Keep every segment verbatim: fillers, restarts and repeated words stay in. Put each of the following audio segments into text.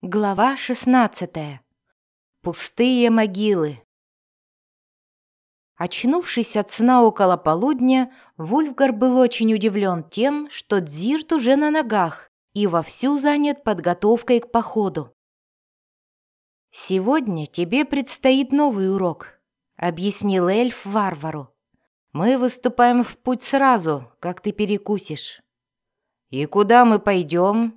Глава шестнадцатая. Пустые могилы. Очнувшись от сна около полудня, Вульфгар был очень удивлен тем, что Дзирт уже на ногах и вовсю занят подготовкой к походу. «Сегодня тебе предстоит новый урок», — объяснил эльф варвару. «Мы выступаем в путь сразу, как ты перекусишь». «И куда мы пойдем?»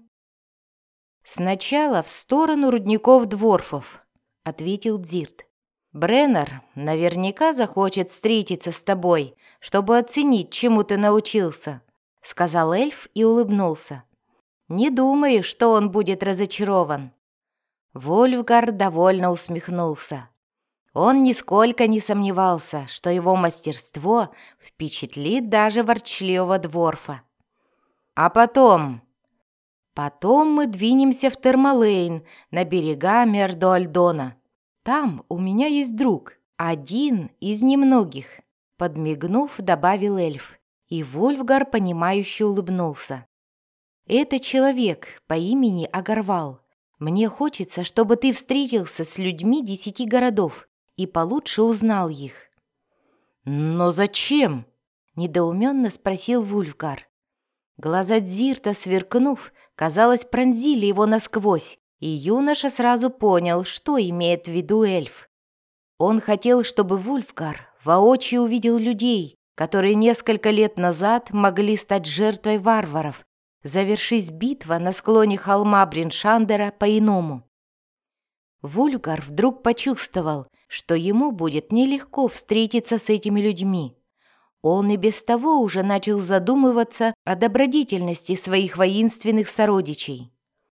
«Сначала в сторону рудников дворфов», — ответил Дзирт. «Бреннер наверняка захочет встретиться с тобой, чтобы оценить, чему ты научился», — сказал эльф и улыбнулся. «Не думаю, что он будет разочарован». Вольфгар довольно усмехнулся. Он нисколько не сомневался, что его мастерство впечатлит даже ворчливого дворфа. «А потом...» Потом мы двинемся в Термалейн, на берега Мердоальдона. Там у меня есть друг, один из немногих», — подмигнув, добавил эльф, и Вольфгар, понимающе улыбнулся. «Это человек по имени Агарвал. Мне хочется, чтобы ты встретился с людьми десяти городов и получше узнал их». «Но зачем?» — недоуменно спросил Вульфгар. Глаза Дзирта, сверкнув, казалось, пронзили его насквозь, и юноша сразу понял, что имеет в виду эльф. Он хотел, чтобы Вульфгар воочию увидел людей, которые несколько лет назад могли стать жертвой варваров, завершись битва на склоне холма Бриншандера по-иному. Вульфгар вдруг почувствовал, что ему будет нелегко встретиться с этими людьми. Он и без того уже начал задумываться о добродетельности своих воинственных сородичей.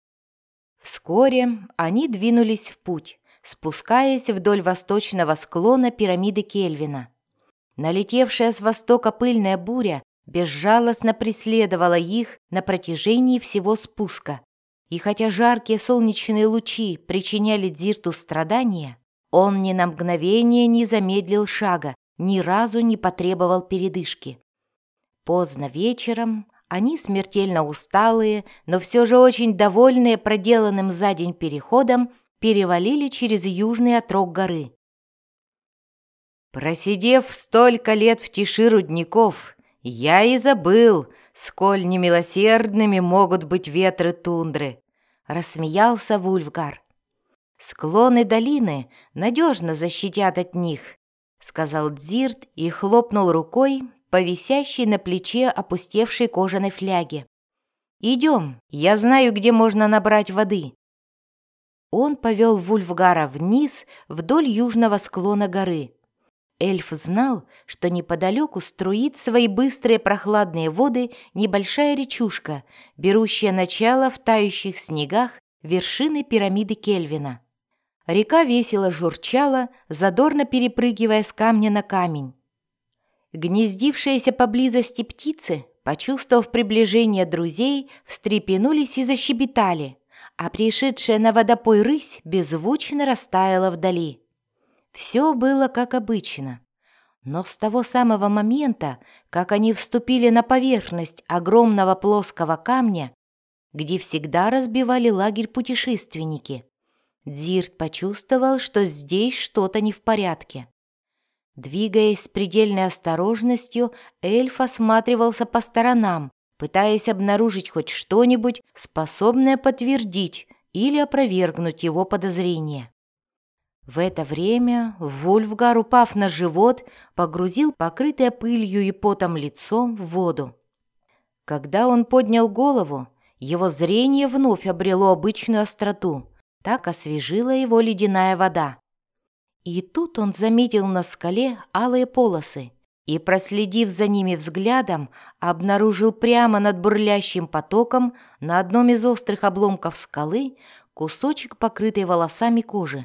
Вскоре они двинулись в путь, спускаясь вдоль восточного склона пирамиды Кельвина. Налетевшая с востока пыльная буря безжалостно преследовала их на протяжении всего спуска, и хотя жаркие солнечные лучи причиняли Дзирту страдания, он ни на мгновение не замедлил шага, ни разу не потребовал передышки. Поздно вечером они, смертельно усталые, но все же очень довольные проделанным за день переходом, перевалили через южный отрог горы. «Просидев столько лет в тиши рудников, я и забыл, сколь немилосердными могут быть ветры тундры», — рассмеялся Вульфгар. «Склоны долины надежно защитят от них», — сказал Дзирт и хлопнул рукой по висящей на плече опустевшей кожаной фляге. «Идем, я знаю, где можно набрать воды». Он повел Вульфгара вниз вдоль южного склона горы. Эльф знал, что неподалеку струит свои быстрые прохладные воды небольшая речушка, берущая начало в тающих снегах вершины пирамиды Кельвина. Река весело журчала, задорно перепрыгивая с камня на камень. Гнездившиеся поблизости птицы, почувствовав приближение друзей, встрепенулись и защебетали, а пришедшая на водопой рысь беззвучно растаяла вдали. Все было как обычно, но с того самого момента, как они вступили на поверхность огромного плоского камня, где всегда разбивали лагерь путешественники, Дзирт почувствовал, что здесь что-то не в порядке. Двигаясь с предельной осторожностью, эльф осматривался по сторонам, пытаясь обнаружить хоть что-нибудь, способное подтвердить или опровергнуть его подозрения. В это время Вульфгар, упав на живот, погрузил покрытое пылью и потом лицо в воду. Когда он поднял голову, его зрение вновь обрело обычную остроту. Так освежила его ледяная вода. И тут он заметил на скале алые полосы и, проследив за ними взглядом, обнаружил прямо над бурлящим потоком на одном из острых обломков скалы кусочек, покрытой волосами кожи.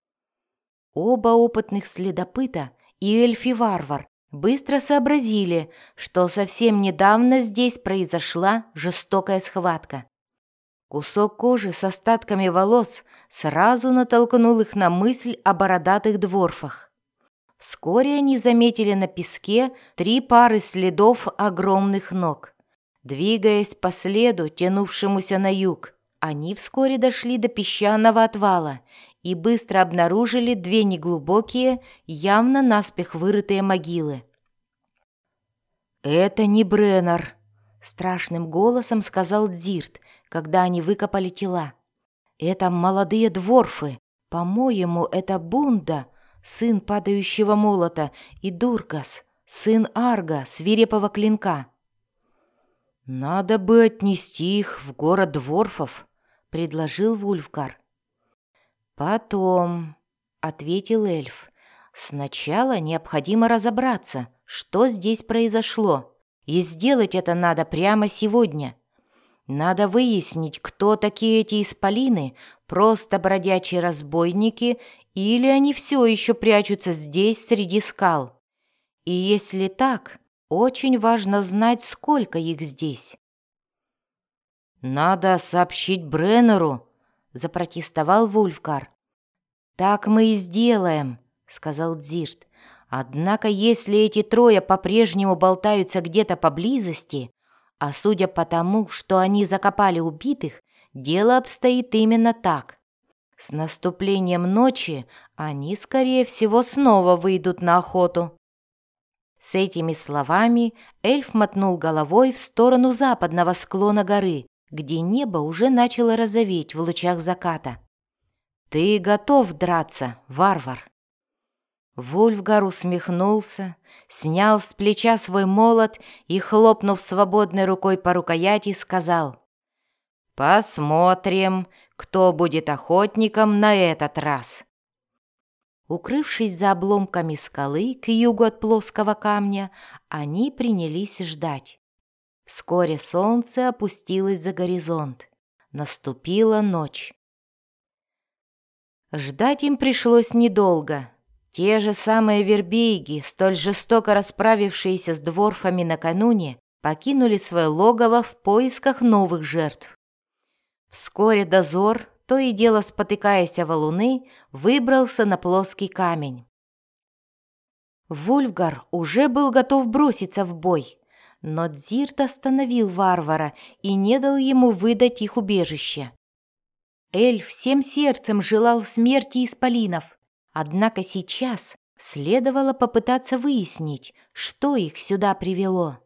Оба опытных следопыта, и эльф и варвар, быстро сообразили, что совсем недавно здесь произошла жестокая схватка. Кусок кожи с остатками волос сразу натолкнул их на мысль о бородатых дворфах. Вскоре они заметили на песке три пары следов огромных ног. Двигаясь по следу, тянувшемуся на юг, Они вскоре дошли до песчаного отвала и быстро обнаружили две неглубокие, явно наспех вырытые могилы. «Это не Бреннер», — страшным голосом сказал Дзирт, когда они выкопали тела. «Это молодые дворфы. По-моему, это Бунда, сын падающего молота, и Дуркас, сын Арга, свирепого клинка». «Надо бы отнести их в город дворфов», — предложил Вульфгар. «Потом», — ответил эльф, — «сначала необходимо разобраться, что здесь произошло, и сделать это надо прямо сегодня. Надо выяснить, кто такие эти исполины, просто бродячие разбойники, или они все еще прячутся здесь среди скал. И если так, очень важно знать, сколько их здесь». «Надо сообщить Бреннеру», — запротестовал Вульфгар. «Так мы и сделаем», — сказал Дзирт. «Однако, если эти трое по-прежнему болтаются где-то поблизости, а судя по тому, что они закопали убитых, дело обстоит именно так. С наступлением ночи они, скорее всего, снова выйдут на охоту». С этими словами эльф мотнул головой в сторону западного склона горы, где небо уже начало розоветь в лучах заката. «Ты готов драться, варвар?» Вульфгар усмехнулся, снял с плеча свой молот и, хлопнув свободной рукой по рукояти, сказал: «Посмотрим, кто будет охотником на этот раз». Укрывшись за обломками скалы к югу от плоского камня, они принялись ждать. Вскоре солнце опустилось за горизонт. Наступила ночь. Ждать им пришлось недолго. Те же самые вербейги, столь жестоко расправившиеся с дворфами накануне, покинули свое логово в поисках новых жертв. Вскоре дозор, то и дело спотыкаясь о валуны, выбрался на плоский камень. Вульфгар уже был готов броситься в бой, но Дзирт остановил варвара и не дал ему выдать их убежище. Эльф всем сердцем желал смерти исполинов, однако сейчас следовало попытаться выяснить, что их сюда привело.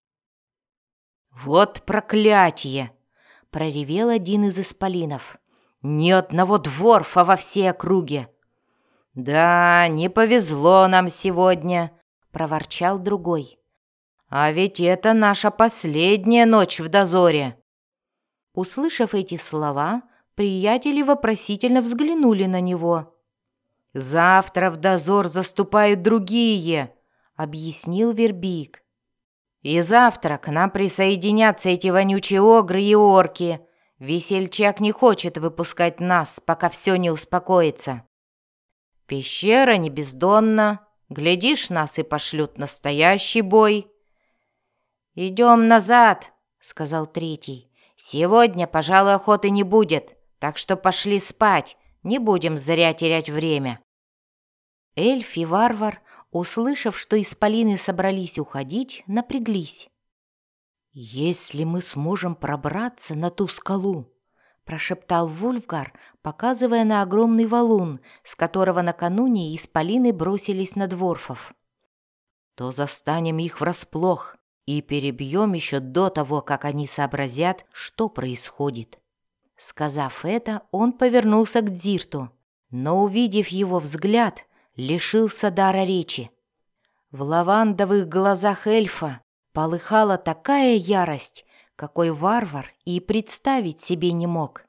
«Вот проклятие!» — проревел один из исполинов. «Ни одного дворфа во всей округе!» «Да, не повезло нам сегодня!» — проворчал другой. «А ведь это наша последняя ночь в дозоре!» Услышав эти слова, приятели вопросительно взглянули на него. «Завтра в дозор заступают другие», — объяснил Вербик. «И завтра к нам присоединятся эти вонючие огры и орки. Весельчак не хочет выпускать нас, пока все не успокоится. Пещера не бездонна, глядишь, нас и пошлют настоящий бой». «Идем назад», — сказал третий. «Сегодня, пожалуй, охоты не будет, так что пошли спать, не будем зря терять время». Эльф и варвар, услышав, что исполины собрались уходить, напряглись. «Если мы сможем пробраться на ту скалу», — прошептал Вульфгар, показывая на огромный валун, с которого накануне исполины бросились на дворфов, «то застанем их врасплох и перебьем еще до того, как они сообразят, что происходит». Сказав это, он повернулся к Дзирту, но, увидев его взгляд, лишился дара речи. В лавандовых глазах эльфа полыхала такая ярость, какой варвар и представить себе не мог.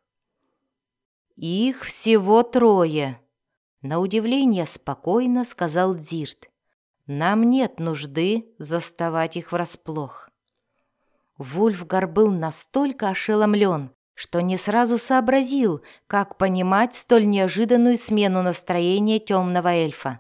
«Их всего трое», — на удивление спокойно сказал Дзирт. «Нам нет нужды заставать их врасплох». Вульфгар был настолько ошеломлен, что не сразу сообразил, как понимать столь неожиданную смену настроения темного эльфа.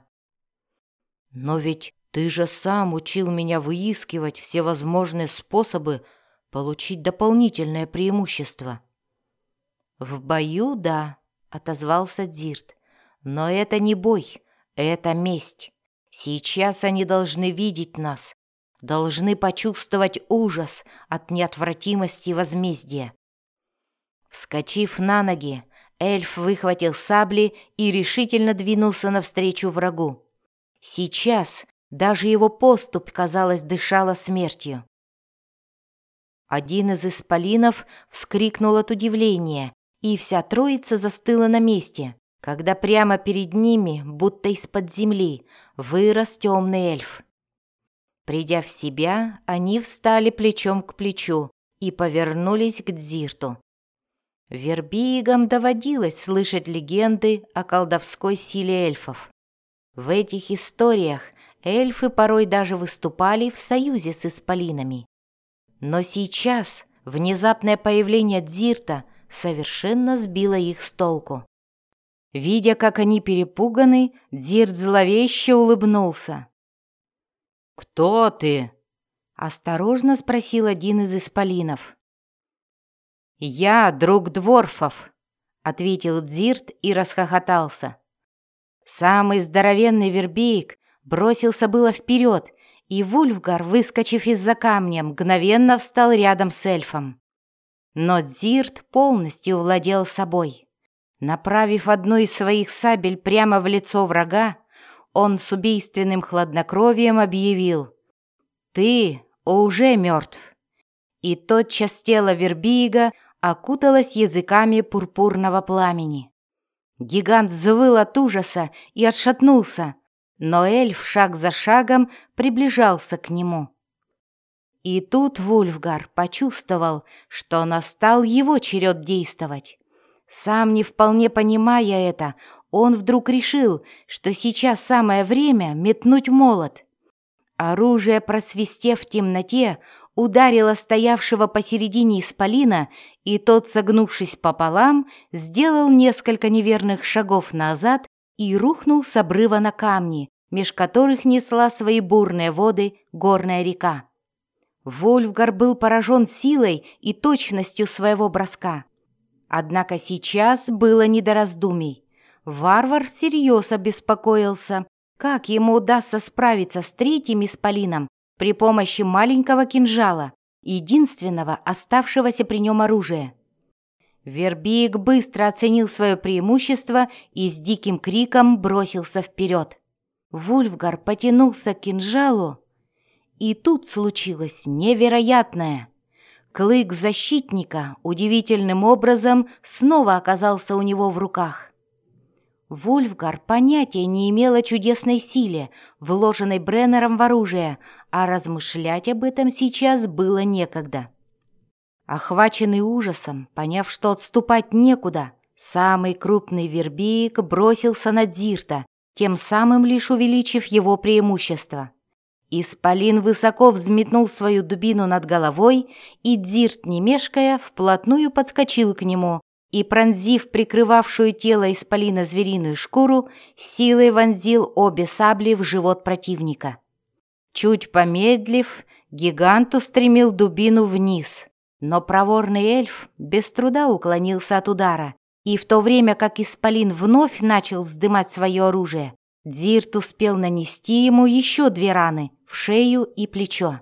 «Но ведь ты же сам учил меня выискивать всевозможные способы получить дополнительное преимущество». «В бою, да», — отозвался Дзирт, — «но это не бой, это месть. Сейчас они должны видеть нас, должны почувствовать ужас от неотвратимости возмездия. Вскочив на ноги, эльф выхватил сабли и решительно двинулся навстречу врагу. Сейчас даже его поступь, казалось, дышала смертью. Один из исполинов вскрикнул от удивления, и вся троица застыла на месте, когда прямо перед ними, будто из-под земли, вырос темный эльф. Придя в себя, они встали плечом к плечу и повернулись к Дзирту. Вербигам доводилось слышать легенды о колдовской силе эльфов. В этих историях эльфы порой даже выступали в союзе с исполинами. Но сейчас внезапное появление Дзирта совершенно сбило их с толку. Видя, как они перепуганы, Дзирт зловеще улыбнулся. «Кто ты?» — осторожно спросил один из исполинов. «Я друг дворфов», — ответил Дзирт и расхохотался. Самый здоровенный вербеек бросился было вперед, и Вульфгар, выскочив из-за камня, мгновенно встал рядом с эльфом. Но Дзирт полностью владел собой. Направив одну из своих сабель прямо в лицо врага, он с убийственным хладнокровием объявил: «Ты уже мертв». И тотчас тело Вербига окуталось языками пурпурного пламени. Гигант взвыл от ужаса и отшатнулся, но эльф шаг за шагом приближался к нему. И тут Вульфгар почувствовал, что настал его черед действовать. Сам не вполне понимая это, он вдруг решил, что сейчас самое время метнуть молот. Оружие, просвистев в темноте, ударило стоявшего посередине исполина, и тот, согнувшись пополам, сделал несколько неверных шагов назад и рухнул с обрыва на камни, меж которых несла свои бурные воды горная река. Вульфгар был поражен силой и точностью своего броска. Однако сейчас было не до раздумий. Варвар всерьез обеспокоился, как ему удастся справиться с третьим исполином при помощи маленького кинжала, единственного оставшегося при нем оружия. Вербик быстро оценил свое преимущество и с диким криком бросился вперед. Вульфгар потянулся к кинжалу, и тут случилось невероятное. Клык защитника удивительным образом снова оказался у него в руках. Вульфгар понятия не имел о чудесной силе, вложенной Бреннером в оружие, а размышлять об этом сейчас было некогда. Охваченный ужасом, поняв, что отступать некуда, самый крупный вербик бросился на Дзирта, тем самым лишь увеличив его преимущество. Исполин высоко взметнул свою дубину над головой, и Дзирт, не мешкая, вплотную подскочил к нему и, пронзив прикрывавшую тело исполина звериную шкуру, силой вонзил обе сабли в живот противника. Чуть помедлив, гигант устремил дубину вниз, но проворный эльф без труда уклонился от удара, и в то время как исполин вновь начал вздымать свое оружие, Дзирт успел нанести ему еще две раны в шею и плечо.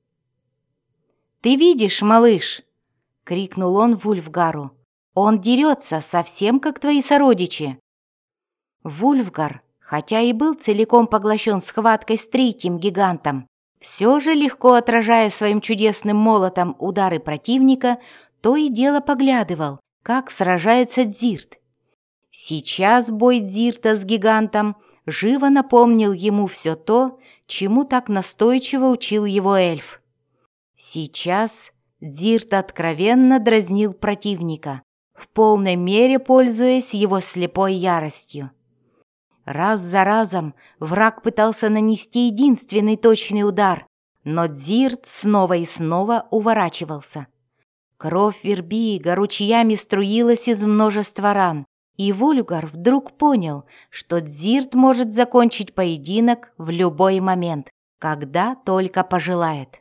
«Ты видишь, малыш?» — крикнул он Вульфгару. «Он дерется совсем как твои сородичи». Вульфгар, хотя и был целиком поглощен схваткой с третьим гигантом, все же, легко отражая своим чудесным молотом удары противника, то и дело поглядывал, как сражается Дзирт. Сейчас бой Дзирта с гигантом живо напомнил ему все то, чему так настойчиво учил его эльф. Сейчас Дзирт откровенно дразнил противника, в полной мере пользуясь его слепой яростью. Раз за разом враг пытался нанести единственный точный удар, но Дзирт снова и снова уворачивался. Кровь Вербига ручьями струилась из множества ран, и Вульфгар вдруг понял, что Дзирт может закончить поединок в любой момент, когда только пожелает.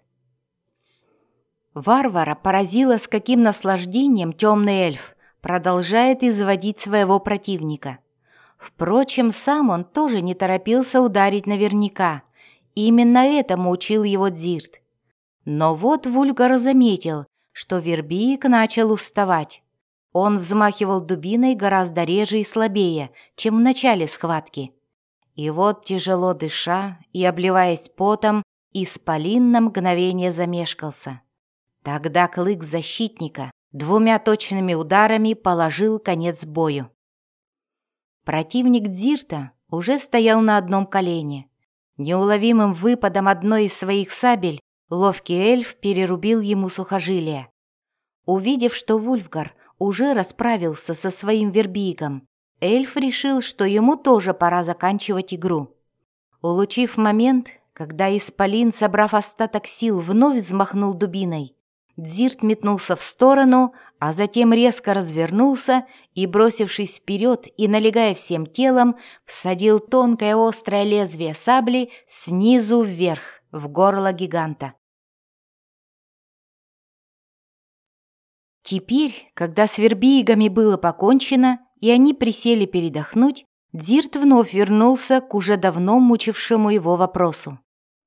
Варвара поразило, с каким наслаждением темный эльф продолжает изводить своего противника. Впрочем, сам он тоже не торопился ударить наверняка. Именно этому учил его Дзирт. Но вот Вульфгар заметил, что Вербик начал уставать. Он взмахивал дубиной гораздо реже и слабее, чем в начале схватки. И вот, тяжело дыша и обливаясь потом, исполин на мгновение замешкался. Тогда клык защитника двумя точными ударами положил конец бою. Противник Дзирта уже стоял на одном колене. Неуловимым выпадом одной из своих сабель ловкий эльф перерубил ему сухожилие. Увидев, что Вульфгар уже расправился со своим вербигом, эльф решил, что ему тоже пора заканчивать игру. Улучив момент, когда исполин, собрав остаток сил, вновь взмахнул дубиной, Дзирт метнулся в сторону, а затем резко развернулся и, бросившись вперед и налегая всем телом, всадил тонкое острое лезвие сабли снизу вверх в горло гиганта. Теперь, когда с вербигами было покончено, и они присели передохнуть, Дзирт вновь вернулся к уже давно мучившему его вопросу.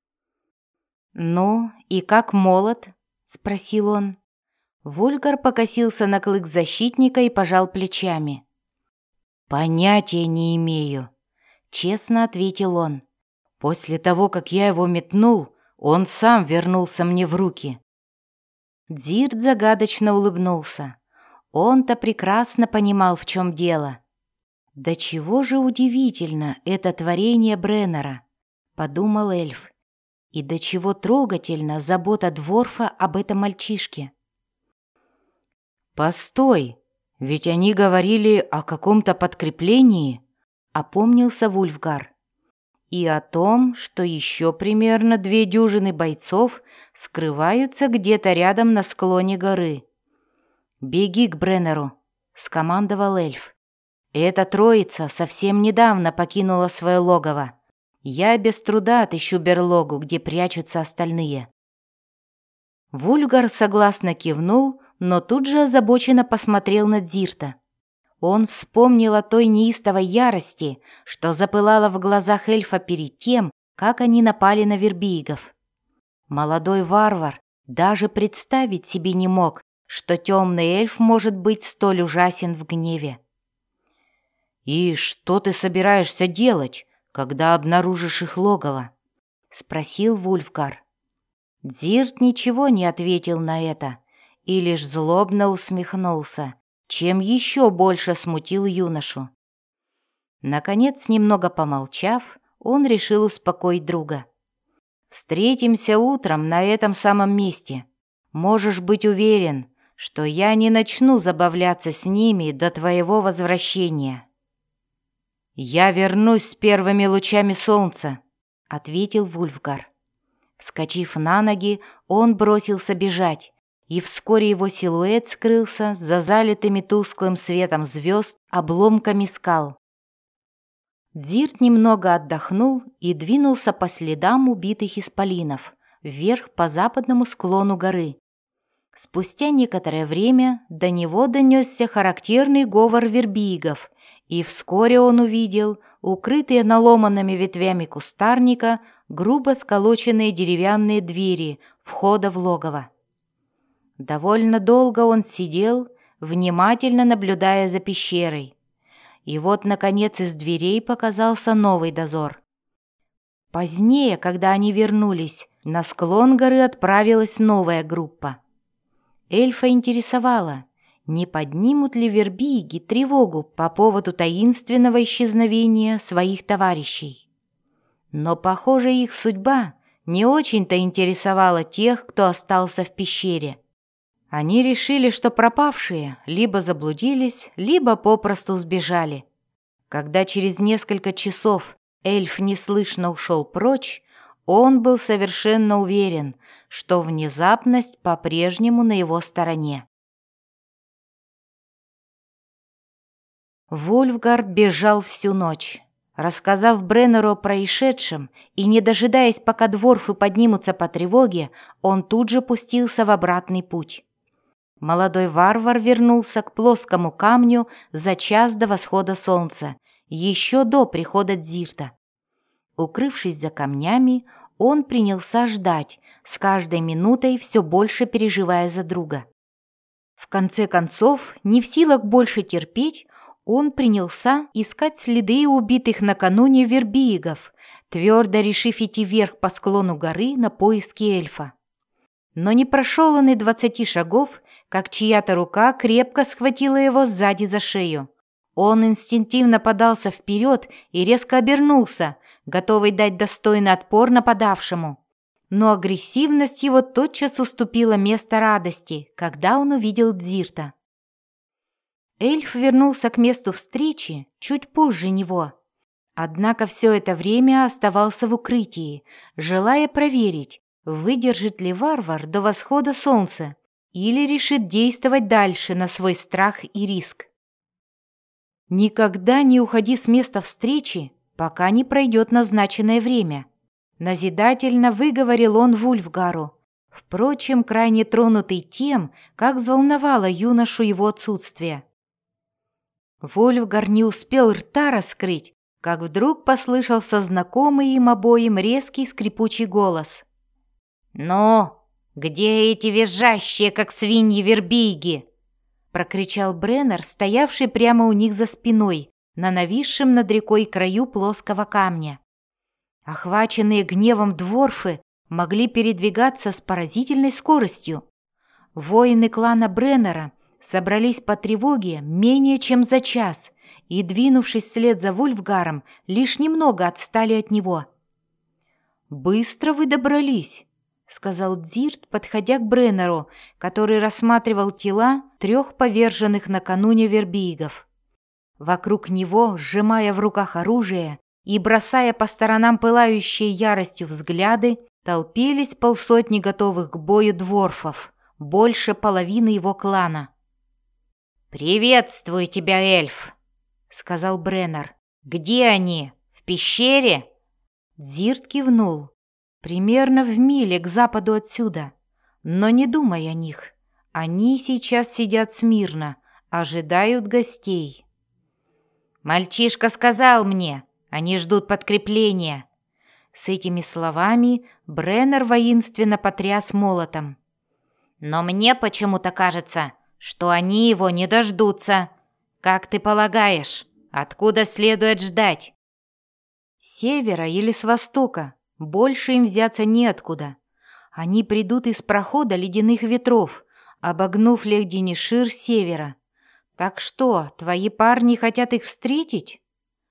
«Ну, и как молот?» — спросил он. Вульфгар покосился на клык защитника и пожал плечами. «Понятия не имею», — честно ответил он. «После того, как я его метнул, он сам вернулся мне в руки». Дзирт загадочно улыбнулся. Он-то прекрасно понимал, в чем дело. «Да чего же удивительно это творение Бреннера», — подумал эльф. «И до чего трогательна забота Дворфа об этом мальчишке». «Постой, ведь они говорили о каком-то подкреплении», — опомнился Вульфгар. «И о том, что еще примерно две дюжины бойцов скрываются где-то рядом на склоне горы». «Беги к Бреннеру», — скомандовал эльф. «Эта троица совсем недавно покинула свое логово. Я без труда отыщу берлогу, где прячутся остальные». Вульфгар согласно кивнул, но тут же озабоченно посмотрел на Дзирта. Он вспомнил о той неистовой ярости, что запылала в глазах эльфа перед тем, как они напали на вербигов. Молодой варвар даже представить себе не мог, что темный эльф может быть столь ужасен в гневе. «И что ты собираешься делать, когда обнаружишь их логово?» — спросил Вульфгар. Дзирт ничего не ответил на это и лишь злобно усмехнулся, чем еще больше смутил юношу. Наконец, немного помолчав, он решил успокоить друга. «Встретимся утром на этом самом месте. Можешь быть уверен, что я не начну забавляться с ними до твоего возвращения». «Я вернусь с первыми лучами солнца», — ответил Вульфгар. Вскочив на ноги, он бросился бежать, и вскоре его силуэт скрылся за залитыми тусклым светом звезд обломками скал. Дзирт немного отдохнул и двинулся по следам убитых исполинов вверх по западному склону горы. Спустя некоторое время до него донесся характерный говор вербигов, и вскоре он увидел укрытые наломанными ветвями кустарника грубо сколоченные деревянные двери входа в логово. Довольно долго он сидел, внимательно наблюдая за пещерой. И вот, наконец, из дверей показался новый дозор. Позднее, когда они вернулись, на склон горы отправилась новая группа. Эльфа интересовало, не поднимут ли вербиги тревогу по поводу таинственного исчезновения своих товарищей. Но, похоже, их судьба не очень-то интересовала тех, кто остался в пещере. Они решили, что пропавшие либо заблудились, либо попросту сбежали. Когда через несколько часов эльф неслышно ушел прочь, он был совершенно уверен, что внезапность по-прежнему на его стороне. Вульфгар бежал всю ночь. Рассказав Бреннеру о происшедшем и не дожидаясь, пока дворфы поднимутся по тревоге, он тут же пустился в обратный путь. Молодой варвар вернулся к плоскому камню за час до восхода солнца, еще до прихода Дзирта. Укрывшись за камнями, он принялся ждать, с каждой минутой все больше переживая за друга. В конце концов, не в силах больше терпеть, он принялся искать следы убитых накануне вербигов, твердо решив идти вверх по склону горы на поиски эльфа. Но не прошел он и двадцати шагов, как чья-то рука крепко схватила его сзади за шею. Он инстинктивно подался вперед и резко обернулся, готовый дать достойный отпор нападавшему. Но агрессивность его тотчас уступила место радости, когда он увидел Дзирта. Эльф вернулся к месту встречи чуть позже него. Однако все это время оставался в укрытии, желая проверить, выдержит ли варвар до восхода солнца или решит действовать дальше на свой страх и риск. «Никогда не уходи с места встречи, пока не пройдет назначенное время», назидательно выговорил он Вульфгару, впрочем, крайне тронутый тем, как взволновало юношу его отсутствие. Вульфгар не успел рта раскрыть, как вдруг послышался знакомый им обоим резкий скрипучий голос. «Ну, где эти визжащие, как свиньи, вербиги?» — прокричал Бреннер, стоявший прямо у них за спиной, на нависшем над рекой краю плоского камня. Охваченные гневом дворфы могли передвигаться с поразительной скоростью. Воины клана Бреннера собрались по тревоге менее чем за час и, двинувшись вслед за Вульфгаром, лишь немного отстали от него. «Быстро вы добрались», — сказал Дзирт, подходя к Бреннеру, который рассматривал тела трех поверженных накануне вербигов. Вокруг него, сжимая в руках оружие и бросая по сторонам пылающие яростью взгляды, толпились полсотни готовых к бою дворфов, больше половины его клана. «Приветствую тебя, эльф!» — сказал Бреннер. «Где они? В пещере?» Дзирт кивнул. «Примерно в миле к западу отсюда. Но не думай о них. Они сейчас сидят смирно, ожидают гостей». «Мальчишка сказал мне, они ждут подкрепления». С этими словами Бреннер воинственно потряс молотом. «Но мне почему-то кажется, что они его не дождутся. Как ты полагаешь, откуда следует ждать?» «С севера или с востока. Больше им взяться неоткуда. Они придут из прохода ледяных ветров, обогнув Лехдинишир с севера. Так что, твои парни хотят их встретить?»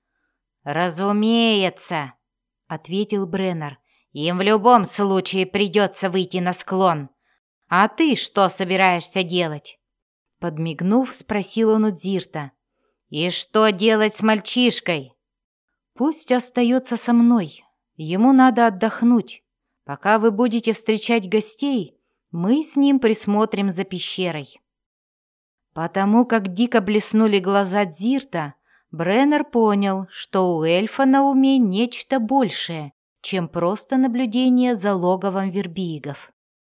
«Разумеется», — ответил Бреннер. «Им в любом случае придется выйти на склон. А ты что собираешься делать?» Подмигнув, спросил он у Дзирта. «И что делать с мальчишкой?» «Пусть остается со мной. Ему надо отдохнуть. Пока вы будете встречать гостей, мы с ним присмотрим за пещерой». Потому как дико блеснули глаза Дзирта, Бреннер понял, что у эльфа на уме нечто большее, чем просто наблюдение за логовом вербигов.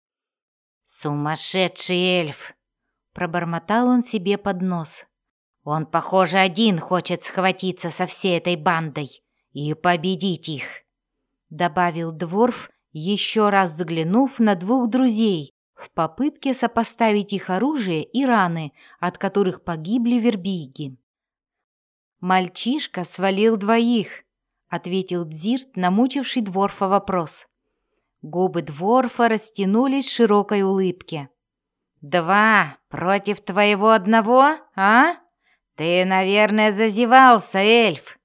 «Сумасшедший эльф!» — пробормотал он себе под нос. «Он, похоже, один хочет схватиться со всей этой бандой и победить их», — добавил дворф, еще раз взглянув на двух друзей, в попытке сопоставить их оружие и раны, от которых погибли вербиги. «Мальчишка свалил двоих», — ответил Дзирт, намучивший дворфа вопрос. Губы дворфа растянулись в широкой улыбке. «Два против твоего одного, а? Ты, наверное, зазевался, эльф!»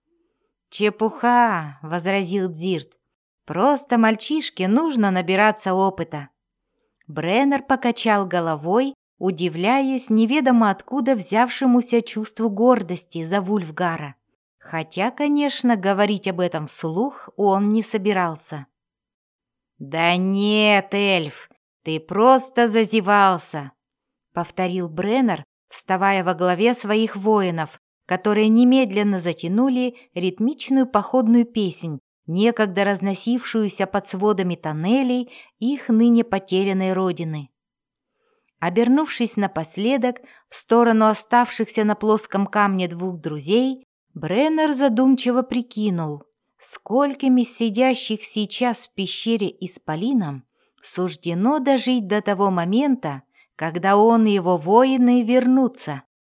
«Чепуха», — возразил Дзирт. «Просто мальчишке нужно набираться опыта». Бреннер покачал головой, удивляясь неведомо откуда взявшемуся чувству гордости за Вульфгара. Хотя, конечно, говорить об этом вслух он не собирался. «Да нет, эльф, ты просто зазевался», — повторил Бреннер, вставая во главе своих воинов, которые немедленно затянули ритмичную походную песнь, некогда разносившуюся под сводами тоннелей их ныне потерянной родины. Обернувшись напоследок в сторону оставшихся на плоском камне двух друзей, Бреннер задумчиво прикинул, скольким из сидящих сейчас в пещере исполинам суждено дожить до того момента, когда он и его воины вернутся.